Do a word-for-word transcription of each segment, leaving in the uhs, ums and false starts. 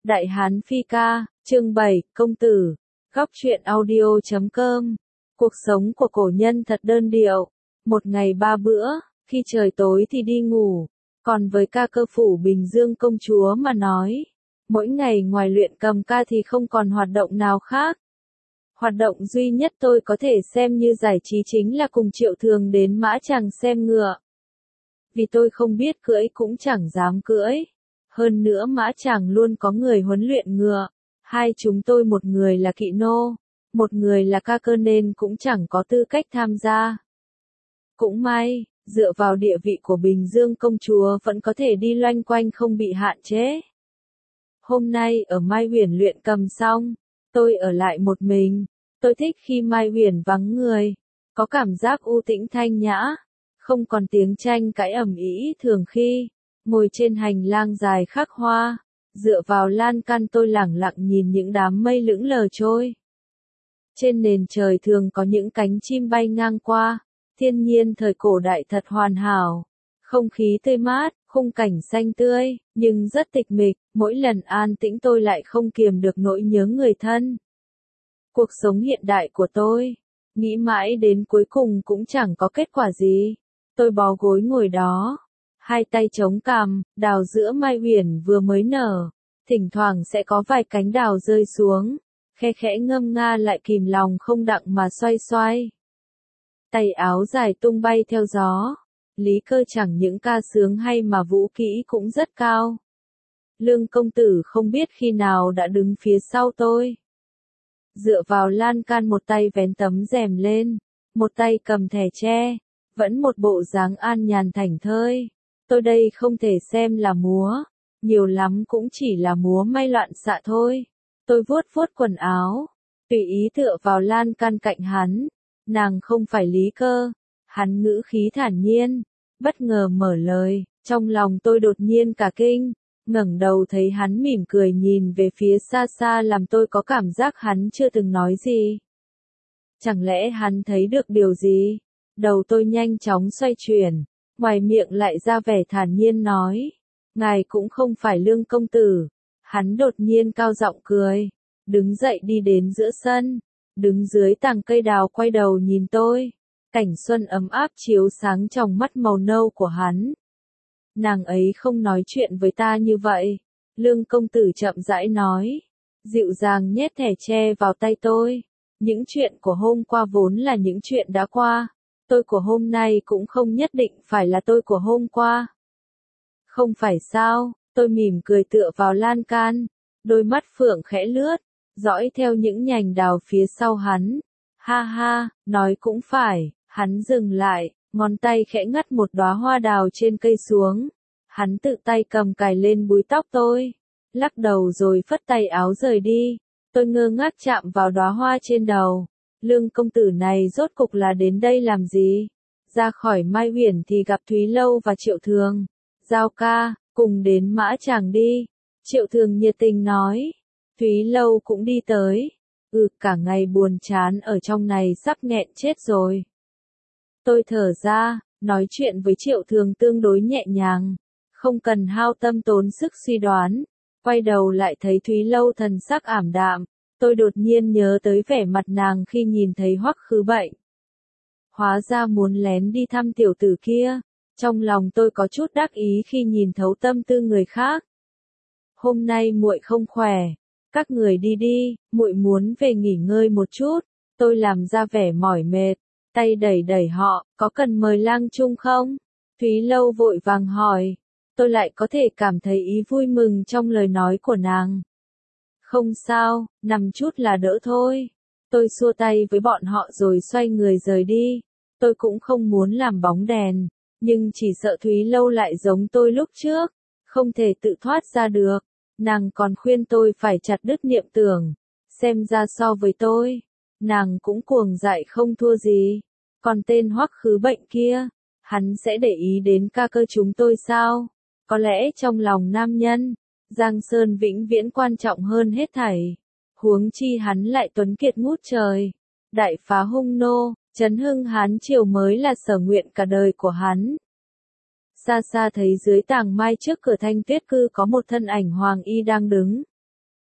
Đại Hán Phi Ca, chương bảy, Công Tử, Góc truyện audio chấm com. Cuộc sống của cổ nhân thật đơn điệu. Một ngày ba bữa, khi trời tối thì đi ngủ. Còn với ca cơ phủ Bình Dương công chúa mà nói, mỗi ngày ngoài luyện cầm ca thì không còn hoạt động nào khác. Hoạt động duy nhất tôi có thể xem như giải trí chính là cùng Triệu Thường đến Mã Tràng xem ngựa. Vì tôi không biết cưỡi cũng chẳng dám cưỡi. Hơn nữa Mã Tràng luôn có người huấn luyện ngựa. Hai chúng tôi một người là kỵ nô, một người là ca cơ nên cũng chẳng có tư cách tham gia. Cũng may, dựa vào địa vị của Bình Dương công chúa vẫn có thể đi loanh quanh không bị hạn chế. Hôm nay ở Mai Huyền luyện cầm xong, tôi ở lại một mình. Tôi thích khi Mai Huyền vắng người, có cảm giác u tĩnh thanh nhã, không còn tiếng tranh cãi ầm ĩ thường khi. Ngồi trên hành lang dài khắc hoa, dựa vào lan can tôi lẳng lặng nhìn những đám mây lững lờ trôi. Trên nền trời thường có những cánh chim bay ngang qua, thiên nhiên thời cổ đại thật hoàn hảo. Không khí tươi mát, khung cảnh xanh tươi, nhưng rất tịch mịch, mỗi lần an tĩnh tôi lại không kiềm được nỗi nhớ người thân. Cuộc sống hiện đại của tôi, nghĩ mãi đến cuối cùng cũng chẳng có kết quả gì. Tôi bó gối ngồi đó, hai tay chống cằm, đào giữa Mai Huyền vừa mới nở, thỉnh thoảng sẽ có vài cánh đào rơi xuống, khe khẽ ngâm nga lại kìm lòng không đặng mà xoay xoay. Tay áo dài tung bay theo gió, Lý Cơ chẳng những ca sướng hay mà vũ kỹ cũng rất cao. Lương công tử không biết khi nào đã đứng phía sau tôi. Dựa vào lan can một tay vén tấm rèm lên, một tay cầm thẻ tre, vẫn một bộ dáng an nhàn thảnh thơi. Tôi đây không thể xem là múa, nhiều lắm cũng chỉ là múa may loạn xạ thôi. Tôi vuốt vuốt quần áo, tùy ý tựa vào lan can cạnh hắn. Nàng không phải Lý Cơ. Hắn ngữ khí thản nhiên, bất ngờ mở lời, trong lòng tôi đột nhiên cả kinh, ngẩng đầu thấy hắn mỉm cười nhìn về phía xa xa làm tôi có cảm giác hắn chưa từng nói gì. Chẳng lẽ hắn thấy được điều gì? Đầu tôi nhanh chóng xoay chuyển. Ngoài miệng lại ra vẻ thản nhiên nói, ngài cũng không phải Lương công tử. Hắn đột nhiên cao giọng cười, đứng dậy đi đến giữa sân, đứng dưới tàng cây đào quay đầu nhìn tôi. Cảnh xuân ấm áp chiếu sáng trong mắt màu nâu của hắn. Nàng ấy không nói chuyện với ta như vậy. Lương công tử chậm rãi nói, dịu dàng nhét thẻ tre vào tay tôi. Những chuyện của hôm qua vốn là những chuyện đã qua. Tôi của hôm nay cũng không nhất định phải là tôi của hôm qua. Không phải sao? Tôi mỉm cười tựa vào lan can, đôi mắt phượng khẽ lướt, dõi theo những nhành đào phía sau hắn. Ha ha, nói cũng phải. Hắn dừng lại, ngón tay khẽ ngắt một đóa hoa đào trên cây xuống. Hắn tự tay cầm cài lên búi tóc tôi, lắc đầu rồi phất tay áo rời đi. Tôi ngơ ngác chạm vào đóa hoa trên đầu. Lương công tử này rốt cục là đến đây làm gì? Ra khỏi Mai Huyền thì gặp Thúy Lâu và Triệu Thường. Giao ca, cùng đến Mã Tràng đi. Triệu Thường nhiệt tình nói. Thúy Lâu cũng đi tới. Ừ, cả ngày buồn chán ở trong này sắp nghẹn chết rồi. Tôi thở ra, nói chuyện với Triệu Thường tương đối nhẹ nhàng. Không cần hao tâm tốn sức suy đoán. Quay đầu lại thấy Thúy Lâu thần sắc ảm đạm. Tôi đột nhiên nhớ tới vẻ mặt nàng khi nhìn thấy Hoắc Khứ Bệnh. Hóa ra muốn lén đi thăm tiểu tử kia. Trong lòng tôi có chút đắc ý khi nhìn thấu tâm tư người khác. Hôm nay muội không khỏe, các người đi đi, muội muốn về nghỉ ngơi một chút. Tôi làm ra vẻ mỏi mệt, tay đẩy đẩy họ, có cần mời lang chung không? Thúy Lâu vội vàng hỏi. Tôi lại có thể cảm thấy ý vui mừng trong lời nói của nàng. Không sao, nằm chút là đỡ thôi. Tôi xua tay với bọn họ rồi xoay người rời đi. Tôi cũng không muốn làm bóng đèn, nhưng chỉ sợ Thúy Lâu lại giống tôi lúc trước, không thể tự thoát ra được. Nàng còn khuyên tôi phải chặt đứt niệm tưởng. Xem ra so với tôi, nàng cũng cuồng dại không thua gì. Còn tên Hoắc Khứ Bệnh kia, hắn sẽ để ý đến ca cơ chúng tôi sao? Có lẽ trong lòng nam nhân, Giang Sơn vĩnh viễn quan trọng hơn hết thảy. Huống chi hắn lại tuấn kiệt ngút trời. Đại phá hung nô, trấn hưng Hán triều mới là sở nguyện cả đời của hắn. Xa xa thấy dưới tàng mai trước cửa Thanh Tuyết cư có một thân ảnh hoàng y đang đứng.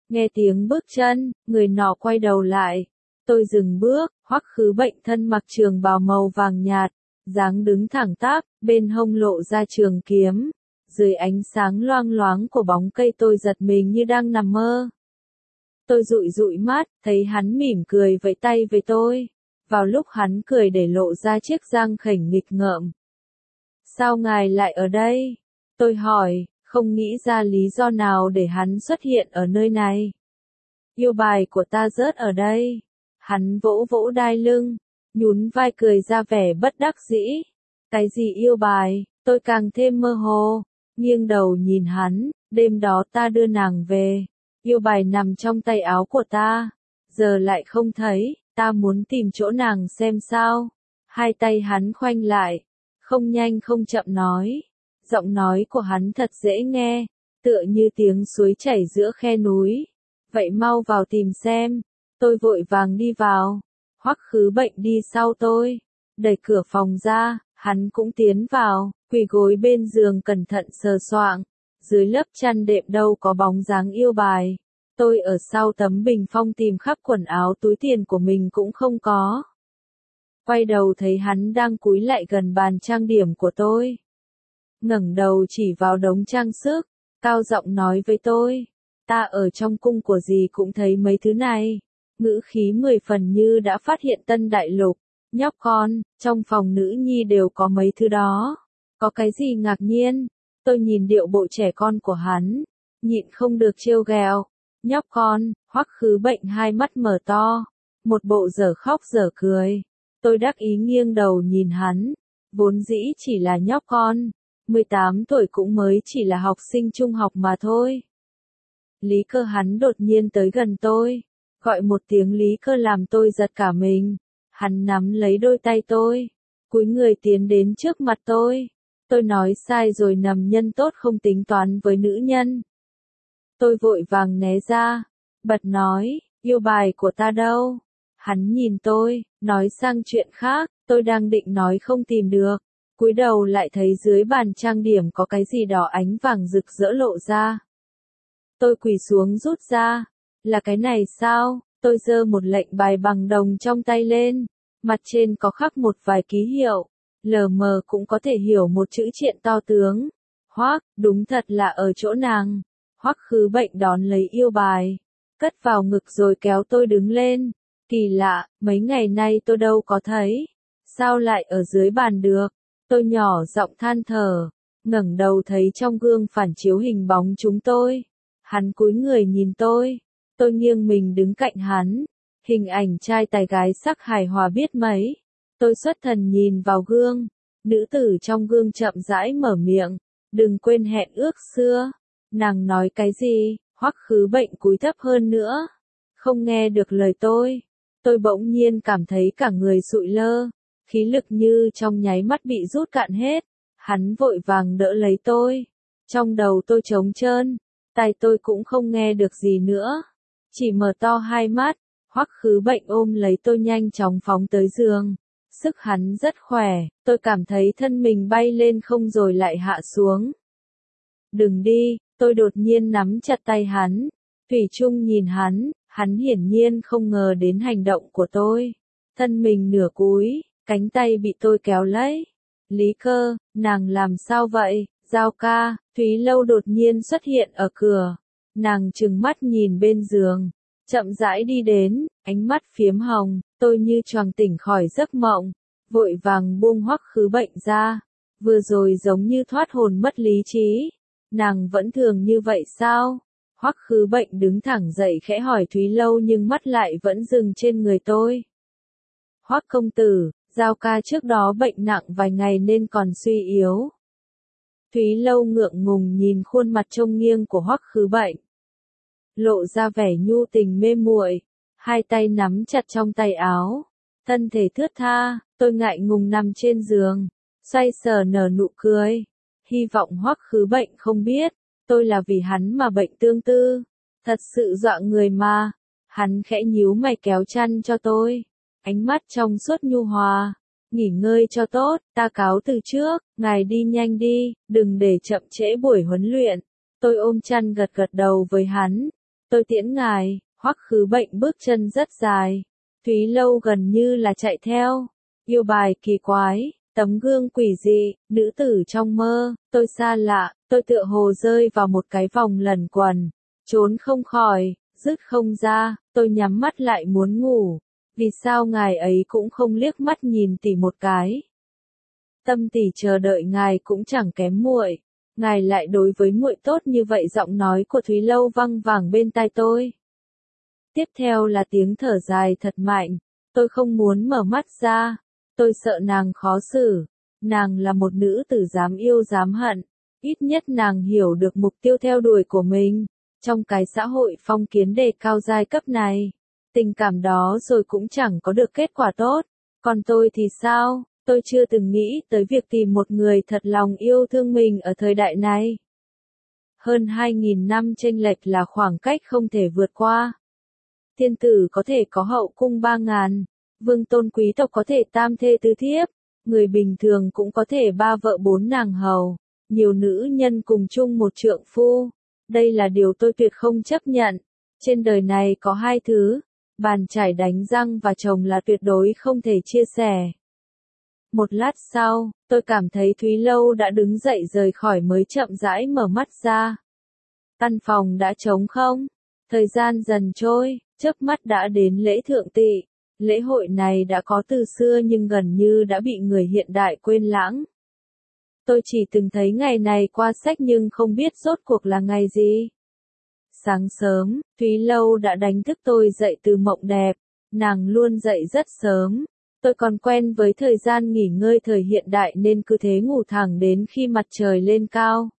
Nghe tiếng bước chân, người nọ quay đầu lại. Tôi dừng bước, Hoắc Khứ Bệnh thân mặc trường bào màu vàng nhạt, dáng đứng thẳng tắp, bên hông lộ ra trường kiếm. Dưới ánh sáng loang loáng của bóng cây tôi giật mình như đang nằm mơ. Tôi dụi dụi mắt, thấy hắn mỉm cười vẫy tay với tôi. Vào lúc hắn cười để lộ ra chiếc răng khểnh nghịch ngợm. Sao ngài lại ở đây? Tôi hỏi, không nghĩ ra lý do nào để hắn xuất hiện ở nơi này. Yêu bài của ta rớt ở đây. Hắn vỗ vỗ đai lưng, nhún vai cười ra vẻ bất đắc dĩ. Cái gì yêu bài? Tôi càng thêm mơ hồ, nghiêng đầu nhìn hắn, đêm đó ta đưa nàng về. Yêu bài nằm trong tay áo của ta, giờ lại không thấy, ta muốn tìm chỗ nàng xem sao. Hai tay hắn khoanh lại, không nhanh không chậm nói. Giọng nói của hắn thật dễ nghe, tựa như tiếng suối chảy giữa khe núi. Vậy mau vào tìm xem. Tôi vội vàng đi vào. Hoắc Khứ Bệnh đi sau tôi, đẩy cửa phòng ra, hắn cũng tiến vào, quỳ gối bên giường cẩn thận sờ soạng. Dưới lớp chăn đệm đâu có bóng dáng yêu bài. Tôi ở sau tấm bình phong tìm khắp quần áo túi tiền của mình cũng không có. Quay đầu thấy hắn đang cúi lại gần bàn trang điểm của tôi. Ngẩng đầu chỉ vào đống trang sức, cao giọng nói với tôi. Ta ở trong cung của gì cũng thấy mấy thứ này. Ngữ khí mười phần như đã phát hiện tân đại lục. Nhóc con, trong phòng nữ nhi đều có mấy thứ đó. Có cái gì ngạc nhiên? Tôi nhìn điệu bộ trẻ con của hắn, nhịn không được trêu ghẹo. Nhóc con, Hoắc Khứ Bệnh hai mắt mở to, một bộ dở khóc dở cười. Tôi đắc ý nghiêng đầu nhìn hắn, vốn dĩ chỉ là nhóc con, mười tám tuổi cũng mới chỉ là học sinh trung học mà thôi. Lý Cơ hắn đột nhiên tới gần tôi, gọi một tiếng Lý Cơ làm tôi giật cả mình. Hắn nắm lấy đôi tay tôi, cúi người tiến đến trước mặt tôi. Tôi nói sai rồi, nằm nhân tốt không tính toán với nữ nhân. Tôi vội vàng né ra, bật nói, yêu bài của ta đâu? Hắn nhìn tôi, nói sang chuyện khác, tôi đang định nói không tìm được. Cúi đầu lại thấy dưới bàn trang điểm có cái gì đỏ ánh vàng rực rỡ lộ ra. Tôi quỳ xuống rút ra, là cái này sao? Tôi giơ một lệnh bài bằng đồng trong tay lên, mặt trên có khắc một vài ký hiệu, lờ mờ cũng có thể hiểu một chữ triện to tướng. Hoắc, đúng thật là ở chỗ nàng. Hoắc Khứ Bệnh đón lấy yêu bài, cất vào ngực rồi kéo tôi đứng lên. Kỳ lạ, mấy ngày nay tôi đâu có thấy. Sao lại ở dưới bàn được? Tôi nhỏ giọng than thở, ngẩng đầu thấy trong gương phản chiếu hình bóng chúng tôi. Hắn cúi người nhìn tôi, tôi nghiêng mình đứng cạnh hắn. Hình ảnh trai tài gái sắc hài hòa biết mấy. Tôi xuất thần nhìn vào gương, nữ tử trong gương chậm rãi mở miệng, đừng quên hẹn ước xưa. Nàng nói cái gì? Hoắc Khứ Bệnh cúi thấp hơn nữa, không nghe được lời tôi. Tôi bỗng nhiên cảm thấy cả người sụi lơ, khí lực như trong nháy mắt bị rút cạn hết. Hắn vội vàng đỡ lấy tôi, trong đầu tôi trống trơn, tai tôi cũng không nghe được gì nữa, chỉ mở to hai mắt. Hoắc Khứ Bệnh ôm lấy tôi nhanh chóng phóng tới giường. Sức hắn rất khỏe, tôi cảm thấy thân mình bay lên không rồi lại hạ xuống. Đừng đi, tôi đột nhiên nắm chặt tay hắn, thủy chung nhìn hắn, hắn hiển nhiên không ngờ đến hành động của tôi. Thân mình nửa cúi, cánh tay bị tôi kéo lấy. Lý Cơ, nàng làm sao vậy? Giao ca, Thúy Lâu đột nhiên xuất hiện ở cửa. Nàng trừng mắt nhìn bên giường, chậm rãi đi đến, ánh mắt phiếm hồng. Tôi như choàng tỉnh khỏi giấc mộng, vội vàng buông Hoắc Khứ Bệnh ra. Vừa rồi giống như thoát hồn mất lý trí. Nàng vẫn thường như vậy sao? Hoắc Khứ Bệnh đứng thẳng dậy khẽ hỏi Thúy Lâu nhưng mắt lại vẫn dừng trên người tôi. Hoắc công tử, Giao ca trước đó bệnh nặng vài ngày nên còn suy yếu. Thúy Lâu ngượng ngùng nhìn khuôn mặt trông nghiêng của Hoắc Khứ Bệnh, lộ ra vẻ nhu tình mê muội, hai tay nắm chặt trong tay áo, thân thể thướt tha. Tôi ngại ngùng nằm trên giường, xoay sờ nở nụ cười, hy vọng Hoắc Khứ Bệnh không biết, tôi là vì hắn mà bệnh tương tư, thật sự dọa người mà. Hắn khẽ nhíu mày kéo chăn cho tôi, ánh mắt trong suốt nhu hòa, nghỉ ngơi cho tốt, ta cáo từ trước, ngài đi nhanh đi, đừng để chậm trễ buổi huấn luyện. Tôi ôm chăn gật gật đầu với hắn, Tôi tiễn ngài, Hoắc Khứ Bệnh bước chân rất dài. Thúy Lâu gần như là chạy theo. Yêu bài kỳ quái, tấm gương quỷ dị, nữ tử trong mơ, tôi xa lạ, tôi tựa hồ rơi vào một cái vòng lẩn quẩn, trốn không khỏi, dứt không ra, tôi nhắm mắt lại muốn ngủ. Vì sao ngài ấy cũng không liếc mắt nhìn tỷ một cái? Tâm tỷ chờ đợi ngài cũng chẳng kém muội, ngài lại đối với muội tốt như vậy. Giọng nói của Thúy Lâu văng vẳng bên tai tôi. Tiếp theo là tiếng thở dài thật mạnh, tôi không muốn mở mắt ra, tôi sợ nàng khó xử, nàng là một nữ tử dám yêu dám hận, ít nhất nàng hiểu được mục tiêu theo đuổi của mình, trong cái xã hội phong kiến đề cao giai cấp này, tình cảm đó rồi cũng chẳng có được kết quả tốt, còn tôi thì sao, tôi chưa từng nghĩ tới việc tìm một người thật lòng yêu thương mình ở thời đại này. Hơn hai nghìn năm chênh lệch là khoảng cách không thể vượt qua. Thiên tử có thể có hậu cung ba ngàn, vương tôn quý tộc có thể tam thê tứ thiếp, người bình thường cũng có thể ba vợ bốn nàng hầu, nhiều nữ nhân cùng chung một trượng phu. Đây là điều tôi tuyệt không chấp nhận. Trên đời này có hai thứ, bàn chải đánh răng và chồng là tuyệt đối không thể chia sẻ. Một lát sau, tôi cảm thấy Thúy Lâu đã đứng dậy rời khỏi mới chậm rãi mở mắt ra. Căn phòng đã trống không, thời gian dần trôi. Chớp mắt đã đến lễ thượng tỵ, lễ hội này đã có từ xưa nhưng gần như đã bị người hiện đại quên lãng. Tôi chỉ từng thấy ngày này qua sách nhưng không biết rốt cuộc là ngày gì. Sáng sớm, Thúy Lâu đã đánh thức tôi dậy từ mộng đẹp, nàng luôn dậy rất sớm. Tôi còn quen với thời gian nghỉ ngơi thời hiện đại nên cứ thế ngủ thẳng đến khi mặt trời lên cao.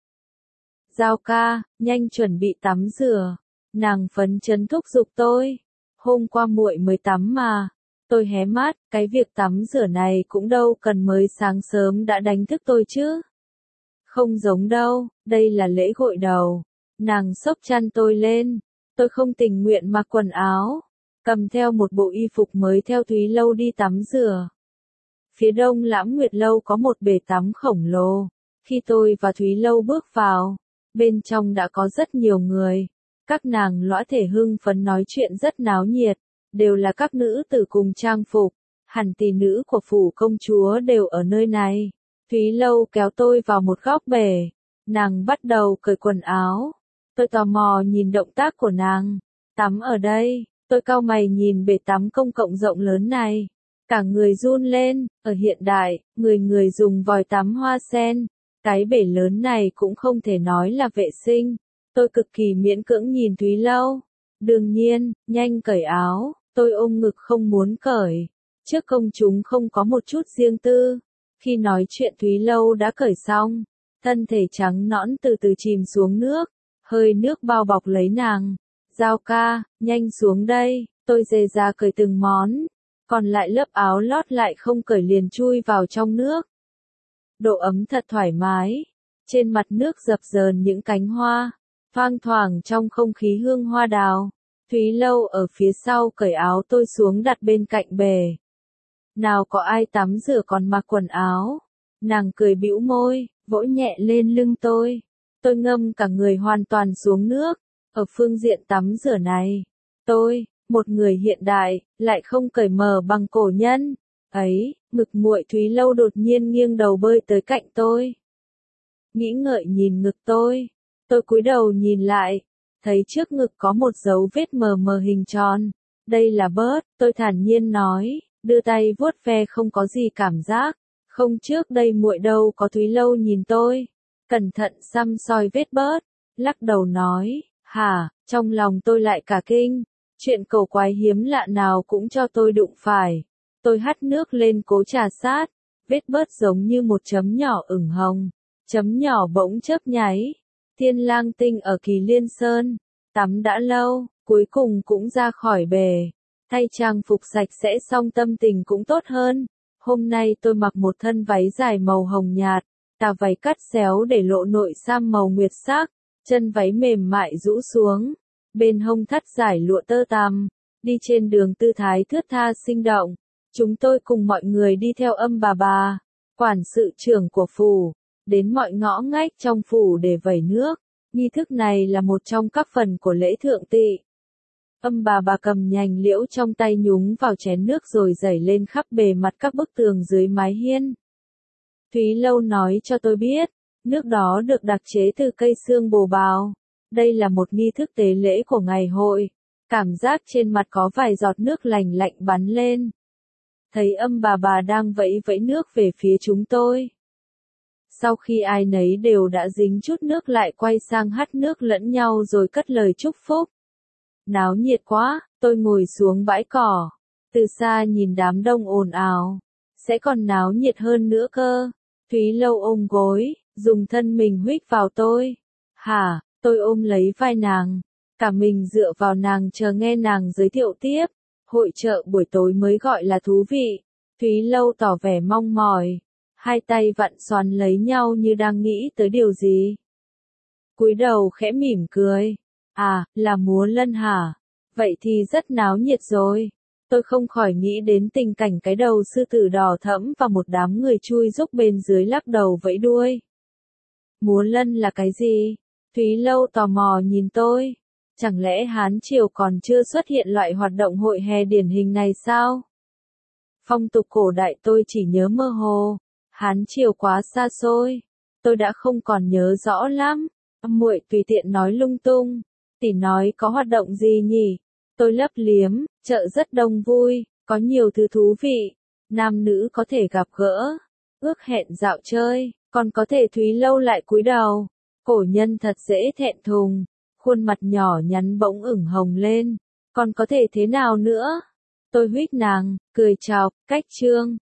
Giao ca, nhanh chuẩn bị tắm rửa. Nàng phấn chấn thúc giục tôi. Hôm qua muội mới tắm mà. Tôi hé mắt, cái việc tắm rửa này cũng đâu cần mới sáng sớm đã đánh thức tôi chứ. Không giống đâu, đây là lễ gội đầu. Nàng xốc chăn tôi lên. Tôi không tình nguyện mặc quần áo. Cầm theo một bộ y phục mới theo Thúy Lâu đi tắm rửa. Phía đông Lãm Nguyệt Lâu có một bể tắm khổng lồ. Khi tôi và Thúy Lâu bước vào, bên trong đã có rất nhiều người. Các nàng lõa thể hưng phấn nói chuyện rất náo nhiệt, đều là các nữ tử cùng trang phục, hẳn tỷ nữ của phủ công chúa đều ở nơi này. Thúy Lâu kéo tôi vào một góc bể, nàng bắt đầu cởi quần áo. Tôi tò mò nhìn động tác của nàng, tắm ở đây, tôi cau mày nhìn bể tắm công cộng rộng lớn này, cả người run lên, ở hiện đại, người người dùng vòi tắm hoa sen, cái bể lớn này cũng không thể nói là vệ sinh. Tôi cực kỳ miễn cưỡng nhìn Thúy Lâu. Đương nhiên, nhanh cởi áo, tôi ôm ngực không muốn cởi. Trước công chúng không có một chút riêng tư. Khi nói chuyện Thúy Lâu đã cởi xong. Thân thể trắng nõn từ từ chìm xuống nước. Hơi nước bao bọc lấy nàng. Giao ca, nhanh xuống đây, tôi dề ra cởi từng món. Còn lại lớp áo lót lại không cởi liền chui vào trong nước. Độ ấm thật thoải mái. Trên mặt nước dập dờn những cánh hoa. Thoang thoảng trong không khí hương hoa đào. Thúy Lâu ở phía sau cởi áo tôi xuống đặt bên cạnh bể. Nào có ai tắm rửa còn mặc quần áo. Nàng cười bĩu môi, vỗ nhẹ lên lưng tôi. Tôi ngâm cả người hoàn toàn xuống nước. Ở phương diện tắm rửa này, tôi, một người hiện đại, lại không cởi mở bằng cổ nhân. Ấy, ngực muội Thúy Lâu đột nhiên nghiêng đầu bơi tới cạnh tôi. Nghĩ ngợi nhìn ngực tôi. Tôi cúi đầu nhìn lại, thấy trước ngực có một dấu vết mờ mờ hình tròn. Đây là bớt, tôi thản nhiên nói, đưa tay vuốt ve không có gì cảm giác. Không trước đây muội đâu có. Thúy Lâu nhìn tôi, cẩn thận xăm soi vết bớt, lắc đầu nói, hả, trong lòng tôi lại cả kinh. Chuyện cầu quái hiếm lạ nào cũng cho tôi đụng phải. Tôi hắt nước lên cố trà sát, vết bớt giống như một chấm nhỏ ửng hồng, chấm nhỏ bỗng chớp nháy. Thiên Lang Tinh ở Kỳ Liên Sơn, tắm đã lâu, cuối cùng cũng ra khỏi bể, thay trang phục sạch sẽ xong tâm tình cũng tốt hơn. Hôm nay tôi mặc một thân váy dài màu hồng nhạt, tà váy cắt xéo để lộ nội sam màu nguyệt sắc, chân váy mềm mại rũ xuống, bên hông thắt dải lụa tơ tằm, đi trên đường tư thái thướt tha sinh động. Chúng tôi cùng mọi người đi theo Âm bà bà, quản sự trưởng của phủ, đến mọi ngõ ngách trong phủ để vẩy nước. Nghi thức này là một trong các phần của lễ thượng tỵ. Âm bà bà cầm nhành liễu trong tay nhúng vào chén nước rồi dẩy lên khắp bề mặt các bức tường dưới mái hiên. Thúy Lâu nói cho tôi biết, nước đó được đặc chế từ cây xương bồ bào. Đây là một nghi thức tế lễ của ngày hội. Cảm giác trên mặt có vài giọt nước lành lạnh bắn lên. Thấy âm bà bà đang vẫy vẫy nước về phía chúng tôi. Sau khi ai nấy đều đã dính chút nước lại quay sang hắt nước lẫn nhau rồi cất lời chúc phúc. Náo nhiệt quá, tôi ngồi xuống bãi cỏ. Từ xa nhìn đám đông ồn ào. Sẽ còn náo nhiệt hơn nữa cơ. Thúy Lâu ôm gối, dùng thân mình huých vào tôi. Hả, tôi ôm lấy vai nàng. Cả mình dựa vào nàng chờ nghe nàng giới thiệu tiếp. Hội chợ buổi tối mới gọi là thú vị. Thúy Lâu tỏ vẻ mong mỏi. Hai tay vặn xoắn lấy nhau như đang nghĩ tới điều gì. Cúi đầu khẽ mỉm cười. À, là múa lân hả? Vậy thì rất náo nhiệt rồi. Tôi không khỏi nghĩ đến tình cảnh cái đầu sư tử đỏ thẫm và một đám người chui rúc bên dưới lắc đầu vẫy đuôi. Múa lân là cái gì? Thúy Lâu tò mò nhìn tôi. Chẳng lẽ Hán Triều còn chưa xuất hiện loại hoạt động hội hè điển hình này sao? Phong tục cổ đại tôi chỉ nhớ mơ hồ. Hán Triều quá xa xôi. Tôi đã không còn nhớ rõ lắm. Muội tùy tiện nói lung tung. Tỷ nói có hoạt động gì nhỉ? Tôi lấp liếm, chợ rất đông vui, có nhiều thứ thú vị. Nam nữ có thể gặp gỡ, ước hẹn dạo chơi, còn có thể Thúy Lâu lại cúi đầu. Cổ nhân thật dễ thẹn thùng, khuôn mặt nhỏ nhắn bỗng ửng hồng lên. Còn có thể thế nào nữa? Tôi huých nàng, cười chọc, cách trương.